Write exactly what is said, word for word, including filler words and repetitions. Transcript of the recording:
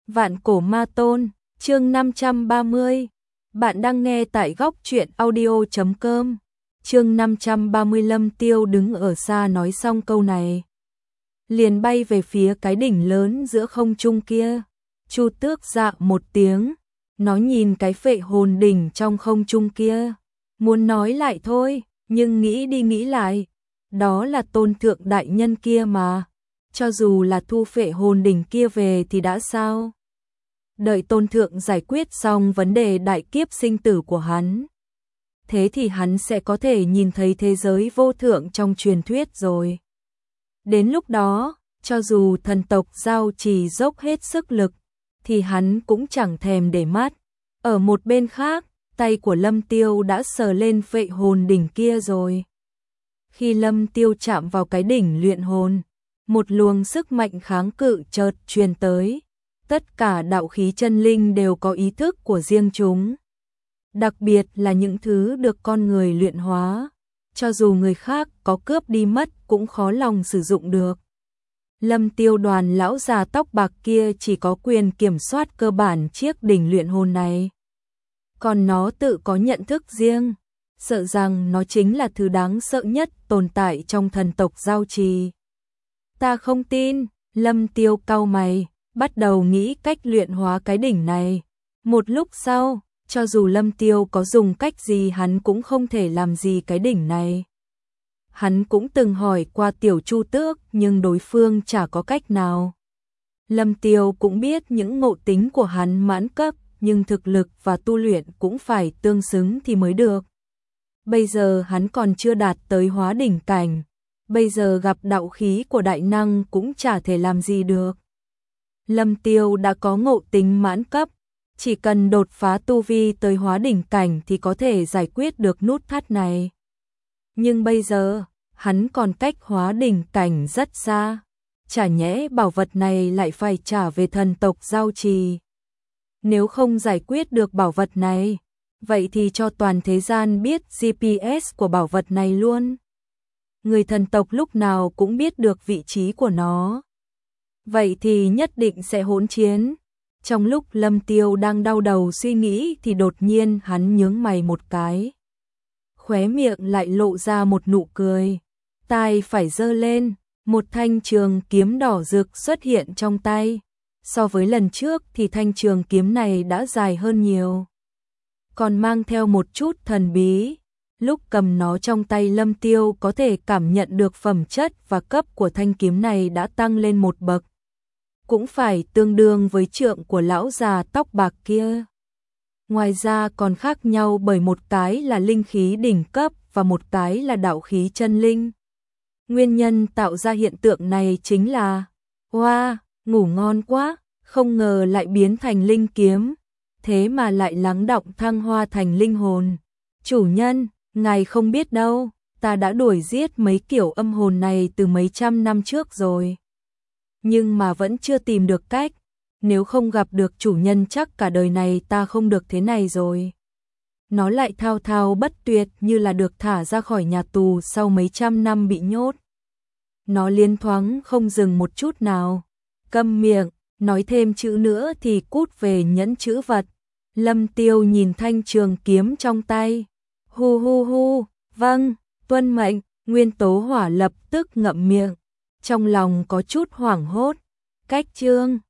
Vạn cổ ma tôn, chương năm trăm ba mươi. Bạn đang nghe tại góc truyện audio chấm com. Chương năm trăm ba mươi. Lâm Tiêu đứng ở xa nói xong câu này, liền bay về phía cái đỉnh lớn giữa không trung kia. Chu Tước dạ một tiếng, nó nhìn cái phệ hồn đỉnh trong không trung kia, muốn nói lại thôi, nhưng nghĩ đi nghĩ lại, đó là tôn thượng đại nhân kia mà, cho dù là thu phệ hồn đỉnh kia về thì đã sao? Đợi tôn thượng giải quyết xong vấn đề đại kiếp sinh tử của hắn, thế thì hắn sẽ có thể nhìn thấy thế giới vô thượng trong truyền thuyết rồi. Đến lúc đó, cho dù thần tộc Giao Trì dốc hết sức lực, thì hắn cũng chẳng thèm để mắt. Ở một bên khác, tay của Lâm Tiêu đã sờ lên phệ hồn đỉnh kia rồi. Khi Lâm Tiêu chạm vào cái đỉnh luyện hồn, một luồng sức mạnh kháng cự chợt truyền tới. Tất cả đạo khí chân linh đều có ý thức của riêng chúng. Đặc biệt là những thứ được con người luyện hóa, cho dù người khác có cướp đi mất cũng khó lòng sử dụng được. Lâm Tiêu đoàn lão già tóc bạc kia chỉ có quyền kiểm soát cơ bản chiếc đỉnh luyện hồn này. Còn nó tự có nhận thức riêng, sợ rằng nó chính là thứ đáng sợ nhất tồn tại trong thần tộc Giao Trì. Ta không tin, Lâm Tiêu cau mày, bắt đầu nghĩ cách luyện hóa cái đỉnh này. Một lúc sau, cho dù Lâm Tiêu có dùng cách gì hắn cũng không thể làm gì cái đỉnh này. Hắn cũng từng hỏi qua tiểu Chu Tước nhưng đối phương chả có cách nào. Lâm Tiêu cũng biết những ngộ tính của hắn mãn cấp, nhưng thực lực và tu luyện cũng phải tương xứng thì mới được. Bây giờ hắn còn chưa đạt tới hóa đỉnh cảnh, bây giờ gặp đạo khí của đại năng cũng chả thể làm gì được. Lâm Tiêu đã có ngộ tính mãn cấp, chỉ cần đột phá tu vi tới hóa đỉnh cảnh thì có thể giải quyết được nút thắt này. Nhưng bây giờ, hắn còn cách hóa đỉnh cảnh rất xa, chả nhẽ bảo vật này lại phải trả về thần tộc Giao Trì. Nếu không giải quyết được bảo vật này, vậy thì cho toàn thế gian biết giê pê ét của bảo vật này luôn. Người thần tộc lúc nào cũng biết được vị trí của nó. Vậy thì nhất định sẽ hỗn chiến. Trong lúc Lâm Tiêu đang đau đầu suy nghĩ thì đột nhiên hắn nhướng mày một cái. Khóe miệng lại lộ ra một nụ cười. Tai phải giơ lên, một thanh trường kiếm đỏ rực xuất hiện trong tay. So với lần trước thì thanh trường kiếm này đã dài hơn nhiều, còn mang theo một chút thần bí. Lúc cầm nó trong tay, Lâm Tiêu có thể cảm nhận được phẩm chất và cấp của thanh kiếm này đã tăng lên một bậc, cũng phải tương đương với trượng của lão già tóc bạc kia. Ngoài ra còn khác nhau bởi một cái là linh khí đỉnh cấp và một cái là đạo khí chân linh. Nguyên nhân tạo ra hiện tượng này chính là, hoa, wow, ngủ ngon quá, không ngờ lại biến thành linh kiếm, thế mà lại lắng đọng thăng hoa thành linh hồn. Chủ nhân, ngài không biết đâu, ta đã đuổi giết mấy kiểu âm hồn này từ mấy trăm năm trước rồi, nhưng mà vẫn chưa tìm được cách. Nếu không gặp được chủ nhân chắc cả đời này ta không được thế này rồi. Nó lại thao thao bất tuyệt như là được thả ra khỏi nhà tù sau mấy trăm năm bị nhốt. Nó liên thoáng không dừng một chút nào. Câm miệng, nói thêm chữ nữa thì cút về nhẫn chữ vật. Lâm Tiêu nhìn thanh trường kiếm trong tay. Hu hu hu, vâng, tuân mệnh. Nguyên tố hỏa lập tức ngậm miệng, trong lòng có chút hoảng hốt. Cách chương